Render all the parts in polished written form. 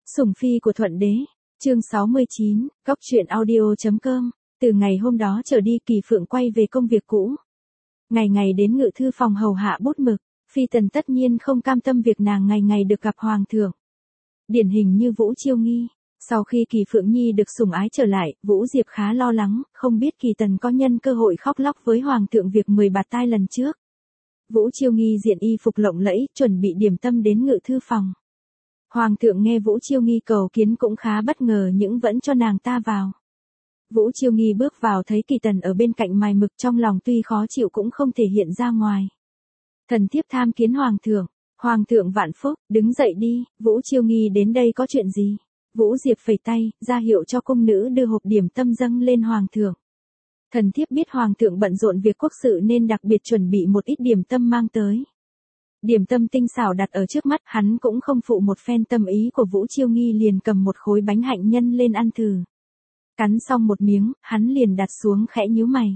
Sủng phi của Thuận đế, chương 69, Góc truyện audio.com. Từ ngày hôm đó trở đi Kỳ Phượng quay về công việc cũ. Ngày ngày đến ngự thư phòng hầu hạ bút mực, Phi Tần tất nhiên không cam tâm việc nàng ngày ngày được gặp hoàng thượng. Điển hình như Vũ Chiêu Nghi. Sau khi Kỳ Phượng Nhi được sủng ái trở lại, Vũ Diệp khá lo lắng, không biết Kỳ Tần có nhân cơ hội khóc lóc với hoàng thượng việc 10 bạt tai lần trước. Vũ Chiêu Nghi diện y phục lộng lẫy, chuẩn bị điểm tâm đến ngự thư phòng. Hoàng thượng nghe Vũ Chiêu Nghi cầu kiến cũng khá bất ngờ nhưng vẫn cho nàng ta vào. Vũ Chiêu Nghi bước vào thấy Kỳ Tần ở bên cạnh mài mực, trong lòng tuy khó chịu cũng không thể hiện ra ngoài. Thần thiếp tham kiến hoàng thượng. Hoàng thượng vạn phúc, đứng dậy đi. Vũ Chiêu Nghi đến đây có chuyện gì? Vũ Diệp phẩy tay, ra hiệu cho cung nữ đưa hộp điểm tâm dâng lên hoàng thượng. Thần thiếp biết hoàng thượng bận rộn việc quốc sự nên đặc biệt chuẩn bị một ít điểm tâm mang tới. Điểm tâm tinh xảo đặt ở trước mắt, hắn cũng không phụ một phen tâm ý của Vũ Chiêu Nghi, liền cầm một khối bánh hạnh nhân lên ăn thử. Cắn xong một miếng, hắn liền đặt xuống khẽ nhíu mày.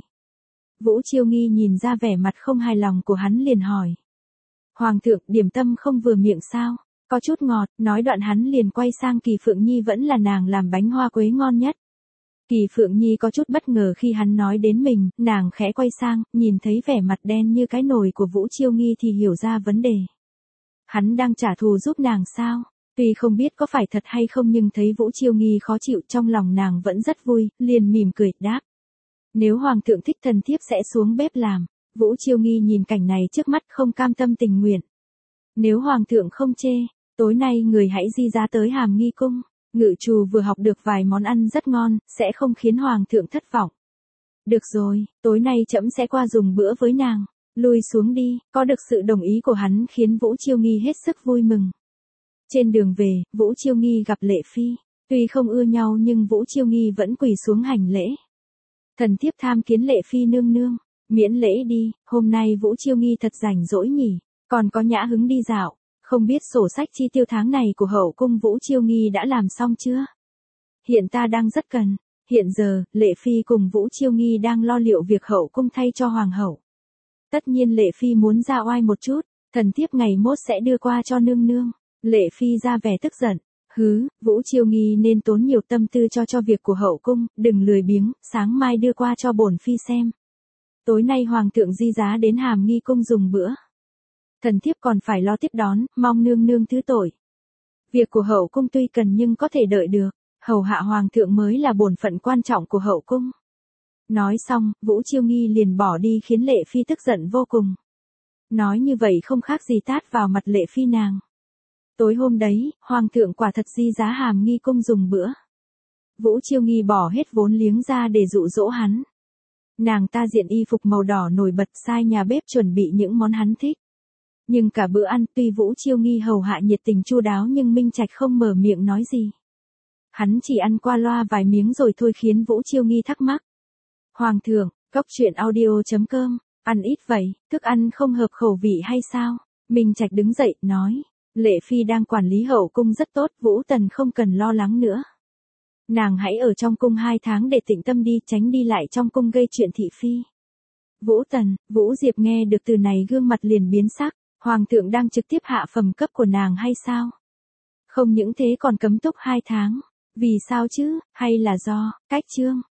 Vũ Chiêu Nghi nhìn ra vẻ mặt không hài lòng của hắn liền hỏi. Hoàng thượng, điểm tâm không vừa miệng sao? Có chút ngọt, nói đoạn hắn liền quay sang Kỳ Phượng Nhi, vẫn là nàng làm bánh hoa quế ngon nhất. Kỳ Phượng Nhi có chút bất ngờ khi hắn nói đến mình, nàng khẽ quay sang, nhìn thấy vẻ mặt đen như cái nồi của Vũ Chiêu Nghi thì hiểu ra vấn đề. Hắn đang trả thù giúp nàng sao? Tuy không biết có phải thật hay không nhưng thấy Vũ Chiêu Nghi khó chịu trong lòng nàng vẫn rất vui, liền mỉm cười, đáp. Nếu hoàng thượng thích thần thiếp sẽ xuống bếp làm. Vũ Chiêu Nghi nhìn cảnh này trước mắt không cam tâm tình nguyện. Nếu hoàng thượng không chê, tối nay người hãy di giá tới Hàm Nghi cung. Ngự trù vừa học được vài món ăn rất ngon, sẽ không khiến hoàng thượng thất vọng. Được rồi, tối nay trẫm sẽ qua dùng bữa với nàng. Lui xuống đi. Có được sự đồng ý của hắn khiến Vũ Chiêu Nghi hết sức vui mừng. Trên đường về, Vũ Chiêu Nghi gặp Lệ Phi. Tuy không ưa nhau nhưng Vũ Chiêu Nghi vẫn quỳ xuống hành lễ. Thần thiếp tham kiến Lệ Phi nương nương. Miễn lễ đi, hôm nay Vũ Chiêu Nghi thật rảnh rỗi nhỉ, còn có nhã hứng đi dạo. Không biết sổ sách chi tiêu tháng này của hậu cung Vũ Chiêu Nghi đã làm xong chưa? Hiện ta đang rất cần. Hiện giờ, Lệ Phi cùng Vũ Chiêu Nghi đang lo liệu việc hậu cung thay cho hoàng hậu. Tất nhiên Lệ Phi muốn ra oai một chút, thần thiếp ngày mốt sẽ đưa qua cho nương nương. Lệ Phi ra vẻ tức giận. Hứ, Vũ Chiêu Nghi nên tốn nhiều tâm tư cho việc của hậu cung, đừng lười biếng, sáng mai đưa qua cho bổn Phi xem. Tối nay hoàng thượng di giá đến Hàm Nghi cung dùng bữa. Thần thiếp còn phải lo tiếp đón, mong nương nương thứ tội. Việc của hậu cung tuy cần nhưng có thể đợi được, hầu hạ hoàng thượng mới là bổn phận quan trọng của hậu cung. Nói xong, Vũ Chiêu Nghi liền bỏ đi khiến Lệ Phi tức giận vô cùng. Nói như vậy không khác gì tát vào mặt Lệ Phi nàng. Tối hôm đấy, hoàng thượng quả thật di giá Hàm Nghi cung dùng bữa. Vũ Chiêu Nghi bỏ hết vốn liếng ra để dụ dỗ hắn. Nàng ta diện y phục màu đỏ nổi bật sai nhà bếp chuẩn bị những món hắn thích. Nhưng cả bữa ăn tuy Vũ Chiêu Nghi hầu hạ nhiệt tình chu đáo nhưng Minh Trạch không mở miệng nói gì. Hắn chỉ ăn qua loa vài miếng rồi thôi khiến Vũ Chiêu Nghi thắc mắc. Hoàng thượng, Góc truyện audio.com, ăn ít vậy, thức ăn không hợp khẩu vị hay sao? Minh Trạch đứng dậy, nói. Lệ Phi đang quản lý hậu cung rất tốt, Vũ Tần không cần lo lắng nữa. Nàng hãy ở trong cung 2 tháng để tĩnh tâm đi, tránh đi lại trong cung gây chuyện thị phi. Vũ Tần, Vũ Diệp nghe được từ này gương mặt liền biến sắc. Hoàng thượng đang trực tiếp hạ phẩm cấp của nàng hay sao? Không những thế còn cấm túc 2 tháng. Vì sao chứ, hay là do cách chương?